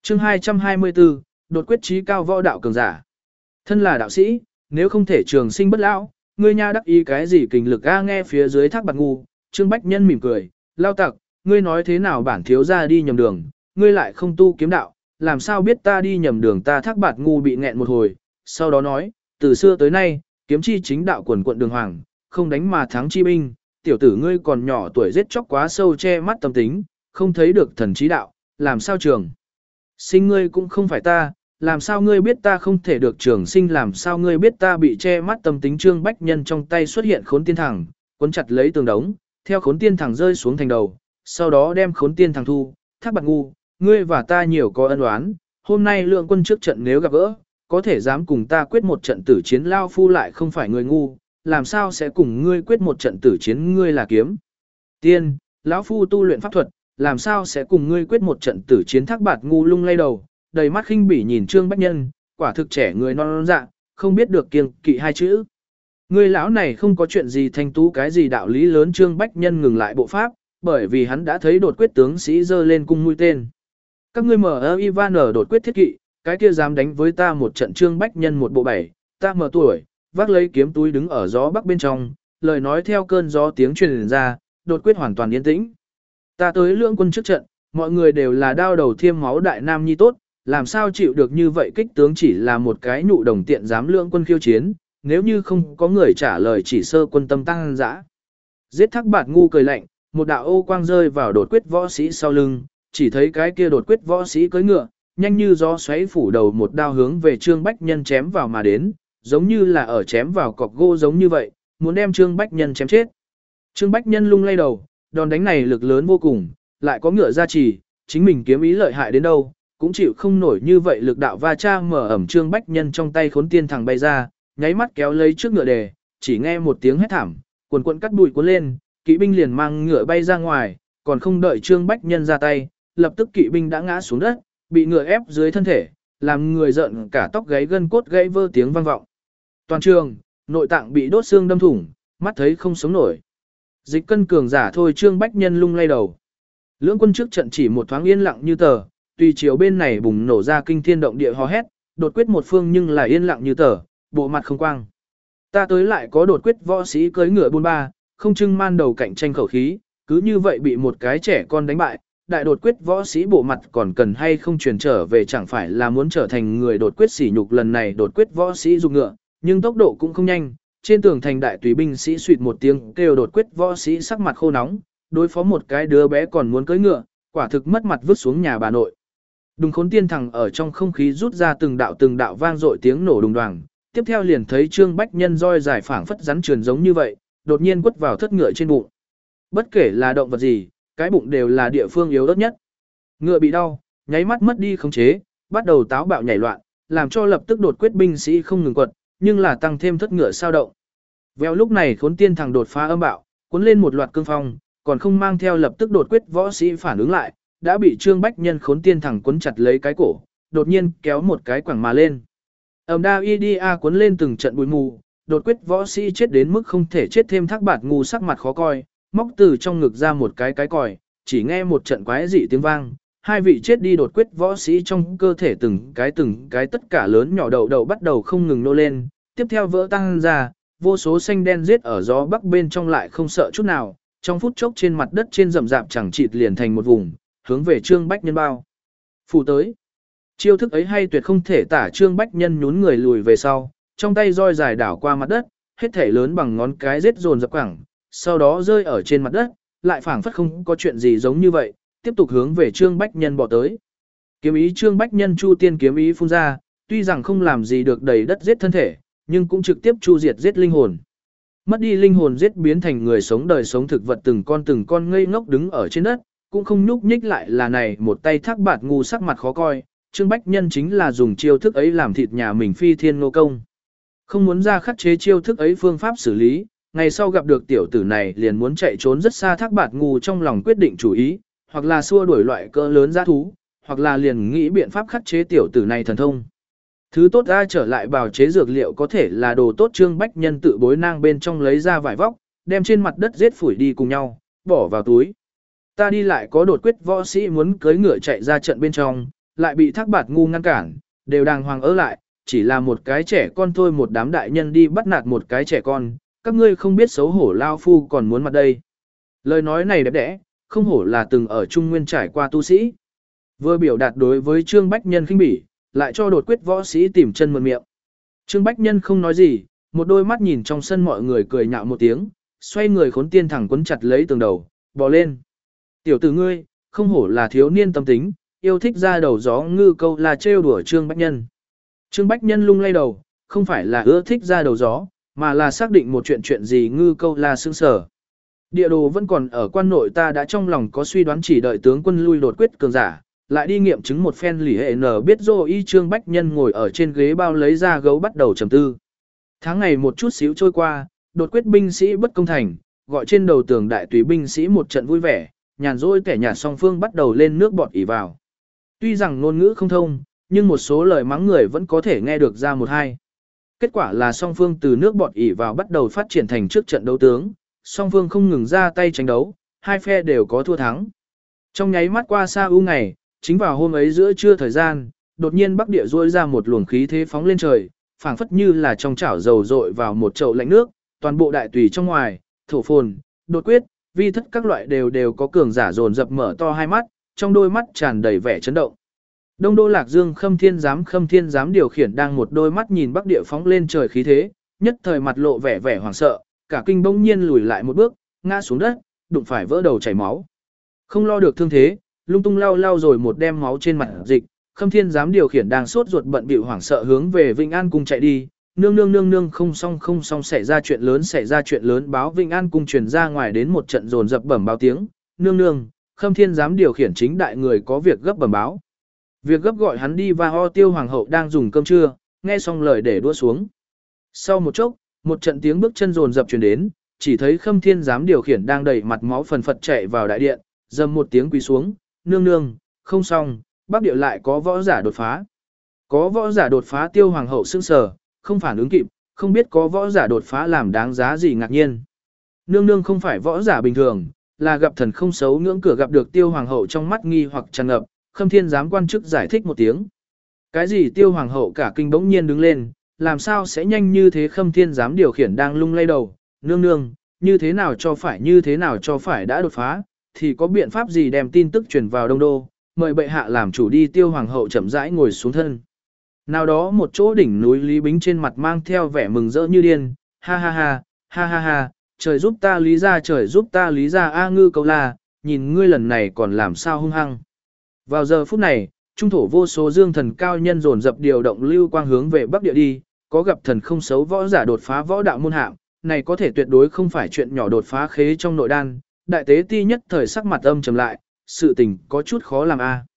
Chương 224, đột quyết trí cao võ đạo cường giả. Thân là đạo sĩ, nếu không thể trường sinh bất lão, ngươi nha đắc ý cái gì kình lực a? Nghe phía dưới Thác Bạt Ngu, Trương Bách Nhân mỉm cười, lao tặc, ngươi nói thế nào bản thiếu gia đi nhầm đường, ngươi lại không tu kiếm đạo, làm sao biết ta đi nhầm đường? Ta Thác Bạt Ngu bị nghẹn một hồi, sau đó nói, từ xưa tới nay, kiếm chi chính đạo quần quận đường hoàng, không đánh mà thắng chi binh, tiểu tử ngươi còn nhỏ tuổi giết chóc quá sâu che mắt tâm tính, không thấy được thần trí đạo, làm sao trường sinh ngươi cũng không phải ta, làm sao ngươi biết ta không thể được trường sinh, làm sao ngươi biết ta bị che mắt tâm tính? Trương Bách Nhân trong tay xuất hiện khốn tiên thẳng, cuốn chặt lấy tường đống, theo khốn tiên thẳng rơi xuống thành đầu, sau đó đem khốn tiên thẳng thu. Thác Bạt Ngu, ngươi và ta nhiều có ân oán, hôm nay lượng quân trước trận nếu gặp gỡ, có thể dám cùng ta quyết một trận tử chiến, lao phu lại không phải người ngu, làm sao sẽ cùng ngươi quyết một trận tử chiến? Ngươi là kiếm tiên, lão phu tu luyện pháp thuật, làm sao sẽ cùng ngươi quyết một trận tử chiến? Thác Bạt Ngu lung lay đầu, đầy mắt khinh bỉ nhìn Trương Bách Nhân, quả thực trẻ người non dạ, không biết được kiêng kỵ hai chữ. Ngươi lão này không có chuyện gì thanh tú cái gì đạo lý lớn. Trương Bách Nhân ngừng lại bộ pháp, bởi vì hắn đã thấy đột quyết tướng sĩ giơ lên cung mũi tên. Các ngươi mở Ivan ở đột quyết thiết kỵ, cái kia dám đánh với ta một trận? Trương Bách Nhân một bộ bảy, ta mở tuổi, vác lấy kiếm túi đứng ở gió bắc bên trong, lời nói theo cơn gió tiếng truyền ra, đột quyết hoàn toàn yên tĩnh. Ta tới lượng quân trước trận, mọi người đều là đao đầu thiêm máu đại nam nhi tốt, làm sao chịu được như vậy? Kích tướng chỉ là một cái nhụ đồng tiện dám lượng quân khiêu chiến, nếu như không có người trả lời chỉ sơ quân tâm tăng dã. Giết! Thác Bạt Ngu cười lạnh, một đạo ô quang rơi vào đột quyết võ sĩ sau lưng, chỉ thấy cái kia đột quyết võ sĩ cưỡi ngựa, nhanh như gió xoáy phủ đầu một đao hướng về Trương Bách Nhân chém vào mà đến, giống như là ở chém vào cọc gỗ giống như vậy, muốn đem Trương Bách Nhân chém chết. Trương Bách Nhân lung lay đầu, đòn đánh này lực lớn vô cùng, lại có ngựa gia trì, chính mình kiếm ý lợi hại đến đâu, cũng chịu không nổi như vậy lực đạo va chạm mở ẩm. Trương Bách Nhân trong tay khốn tiên thẳng bay ra, nháy mắt kéo lấy trước ngựa đề, chỉ nghe một tiếng hét thảm, quần quần cắt bụi cuốn lên, kỵ binh liền mang ngựa bay ra ngoài, còn không đợi Trương Bách Nhân ra tay, lập tức kỵ binh đã ngã xuống đất, bị ngựa ép dưới thân thể, làm người giận cả tóc gáy gân cốt gãy vơ tiếng vang vọng. Toàn trường, nội tạng bị đốt xương đâm thủng, mắt thấy không sống nổi. Dịch cân cường giả thôi. Trương Bách Nhân lung lay đầu. Lưỡng quân trước trận chỉ một thoáng yên lặng như tờ, tùy chiều bên này bùng nổ ra kinh thiên động địa hò hét, đột quyết một phương nhưng là yên lặng như tờ, bộ mặt không quang. Ta tới lại có đột quyết võ sĩ cưỡi ngựa buôn ba, không trưng man đầu cạnh tranh khẩu khí, cứ như vậy bị một cái trẻ con đánh bại, đại đột quyết võ sĩ bộ mặt còn cần hay không truyền trở về, chẳng phải là muốn trở thành người đột quyết sỉ nhục. Lần này đột quyết võ sĩ dùng ngựa, nhưng tốc độ cũng không nhanh, trên tường thành đại tùy binh sĩ suýt một tiếng kêu, đột quyết võ sĩ sắc mặt khô nóng, đối phó một cái đứa bé còn muốn cưỡi ngựa, quả thực mất mặt vứt xuống nhà bà nội. Đùng khốn tiên thẳng ở trong không khí rút ra từng đạo vang dội tiếng nổ đùng đoàng, tiếp theo liền thấy Trương Bách Nhân roi dài phảng phất rắn trườn giống như vậy, đột nhiên quất vào thất ngựa trên bụng. Bất kể là động vật gì, cái bụng đều là địa phương yếu ớt nhất. Ngựa bị đau, nháy mắt mất đi khống chế, bắt đầu táo bạo nhảy loạn, làm cho lập tức đột quyết binh sĩ không ngừng quật, nhưng là tăng thêm thất ngựa sao động. Vèo, lúc này khốn tiên thằng đột phá âm bạo, cuốn lên một loạt cương phong, còn không mang theo lập tức đột quyết võ sĩ phản ứng lại, đã bị Trương Bách Nhân khốn tiên thằng cuốn chặt lấy cái cổ, đột nhiên kéo một cái quẳng mà lên. Đa Idia cuốn lên từng trận bụi mù, đột quyết võ sĩ chết đến mức không thể chết thêm. Thác Bạt Ngu sắc mặt khó coi, móc từ trong ngực ra một cái còi, chỉ nghe một trận quái dị tiếng vang, hai vị chết đi đột quyết võ sĩ trong cơ thể từng cái tất cả lớn nhỏ đầu bắt đầu không ngừng nô lên, tiếp theo vỡ tăng ra, vô số xanh đen giết ở gió bắc bên trong lại không sợ chút nào, trong phút chốc trên mặt đất trên rậm rạp chẳng chịt liền thành một vùng, hướng về Trương Bách Nhân bao phủ tới. Chiêu thức ấy hay tuyệt không thể tả. Trương Bách Nhân nhún người lùi về sau, trong tay roi dài đảo qua mặt đất, hết thể lớn bằng ngón cái giết dồn dập quẳng, sau đó rơi ở trên mặt đất, lại phảng phất không có chuyện gì giống như vậy, tiếp tục hướng về Trương Bách Nhân bỏ tới. Kiếm ý Trương Bách Nhân chu tiên kiếm ý phun ra, tuy rằng không làm gì được đầy đất giết thân thể, nhưng cũng trực tiếp chu diệt giết linh hồn. Mất đi linh hồn giết biến thành người sống đời sống thực vật, từng con ngây ngốc đứng ở trên đất, cũng không nhúc nhích lại. Là này một tay Thác Bạt Ngu sắc mặt khó coi, Trương Bách Nhân chính là dùng chiêu thức ấy làm thịt nhà mình phi thiên nô công. Không muốn ra khắc chế chiêu thức ấy phương pháp xử lý, ngày sau gặp được tiểu tử này liền muốn chạy trốn rất xa. Thác Bạt Ngu trong lòng quyết định chủ ý, hoặc là xua đuổi loại cỡ lớn dã thú, hoặc là liền nghĩ biện pháp khắc chế tiểu tử này thần thông. Thứ tốt ra trở lại bào chế dược liệu có thể là đồ tốt. Trương Bách Nhân tự bối nang bên trong lấy ra vải vóc, đem trên mặt đất giết phủi đi cùng nhau, bỏ vào túi. Ta đi lại có đột quyết võ sĩ muốn cưỡi ngựa chạy ra trận bên trong, lại bị Thác Bạt ngu ngăn cản, đều đàng hoàng ở lại, chỉ là một cái trẻ con thôi, một đám đại nhân đi bắt nạt một cái trẻ con, các ngươi không biết xấu hổ lao phu còn muốn mặt đây. Lời nói này đẹp đẽ, không hổ là từng ở Trung Nguyên trải qua tu sĩ. Vừa biểu đạt đối với Trương Bách Nhân khinh bỉ, lại cho đột quyết võ sĩ tìm chân mượn miệng. Trương Bách Nhân không nói gì, một đôi mắt nhìn trong sân mọi người cười nhạo một tiếng, xoay người khốn tiên thẳng quấn chặt lấy tường đầu, bò lên. Tiểu tử ngươi, không hổ là thiếu niên tâm tính, yêu thích ra đầu gió ngư câu là trêu đùa Trương Bách Nhân. Trương Bách Nhân lung lay đầu, không phải là ưa thích ra đầu gió, mà là xác định một chuyện gì ngư câu là sương sở. Địa đồ vẫn còn ở quan nội, ta đã trong lòng có suy đoán, chỉ đợi tướng quân lui đột quyết cường giả, lại đi nghiệm chứng một phen lỉ hệ nở biết dô y. Trương Bách Nhân ngồi ở trên ghế bao lấy ra gấu bắt đầu trầm tư. Tháng ngày một chút xíu trôi qua, đột quyết binh sĩ bất công thành, gọi trên đầu tường đại tùy binh sĩ một trận vui vẻ, nhàn rỗi kẻ nhạt song phương bắt đầu lên nước bọt ỉ vào. Tuy rằng ngôn ngữ không thông, nhưng một số lời mắng người vẫn có thể nghe được ra một hai. Kết quả là song phương từ nước bọt ỉ vào bắt đầu phát triển thành trước trận đấu tướng, song phương không ngừng ra tay tranh đấu, hai phe đều có thua thắng. Trong nháy mắt qua xa u ngày, chính vào hôm ấy giữa trưa thời gian, đột nhiên Bắc Địa rỗi ra một luồng khí thế phóng lên trời, phảng phất như là trong chảo dầu dội vào một chậu lạnh nước, toàn bộ đại tùy trong ngoài, thổ phồn, đột quyết, vi thất các loại đều có cường giả dồn dập mở to hai mắt, trong đôi mắt tràn đầy vẻ chấn động. Đông Đô Lạc Dương Khâm Thiên Giám điều khiển đang một đôi mắt nhìn Bắc Địa phóng lên trời khí thế, nhất thời mặt lộ vẻ hoảng sợ, cả kinh bỗng nhiên lùi lại một bước, ngã xuống đất, đụng phải vỡ đầu chảy máu. Không lo được thương thế, lung tung lau rồi một đem máu trên mặt dịch, Khâm Thiên Giám điều khiển đang sốt ruột bận bịu hoảng sợ hướng về Vĩnh An cung chạy đi. Nương không xong xảy ra chuyện lớn, báo Vĩnh An cung truyền ra ngoài đến một trận dồn dập bẩm báo tiếng, nương, Khâm Thiên Giám điều khiển chính đại người có việc gấp bẩm báo. Việc gấp gọi hắn đi, và ho Tiêu hoàng hậu đang dùng cơm trưa, nghe xong lời để đua xuống. Sau một chốc, một trận tiếng bước chân dồn dập truyền đến, chỉ thấy Khâm Thiên Giám điều khiển đang đẩy mặt máu phần phật chạy vào đại điện, dầm một tiếng quỳ xuống, nương, không xong, Bắc Địa lại có võ giả đột phá. Có võ giả đột phá. Tiêu hoàng hậu sững sờ, không phản ứng kịp, không biết có võ giả đột phá làm đáng giá gì ngạc nhiên. Nương không phải võ giả bình thường, là gặp thần không xấu, ngưỡng cửa gặp được. Tiêu hoàng hậu trong mắt nghi hoặc tràn ngập, Khâm Thiên Giám quan chức giải thích một tiếng. Cái gì? Tiêu hoàng hậu cả kinh bỗng nhiên đứng lên, làm sao sẽ nhanh như thế? Khâm Thiên Giám điều khiển đang lung lay đầu, nương, như thế nào cho phải đã đột phá, thì có biện pháp gì đem tin tức truyền vào Đông Đô, mời bệ hạ làm chủ đi. Tiêu hoàng hậu chậm rãi ngồi xuống thân. Nào đó một chỗ đỉnh núi, Lý Bính trên mặt mang theo vẻ mừng rỡ như điên, ha, trời giúp ta lý ra, a ngư câu la, nhìn ngươi lần này còn làm sao hung hăng. Vào giờ phút này, trung thổ vô số dương thần cao nhân dồn dập điều động lưu quang hướng về Bắc Địa đi, có gặp thần không xấu võ giả đột phá võ đạo môn hạng, này có thể tuyệt đối không phải chuyện nhỏ, đột phá khế trong nội đan. Đại tế ti nhất thời sắc mặt âm trầm lại, sự tình có chút khó làm a.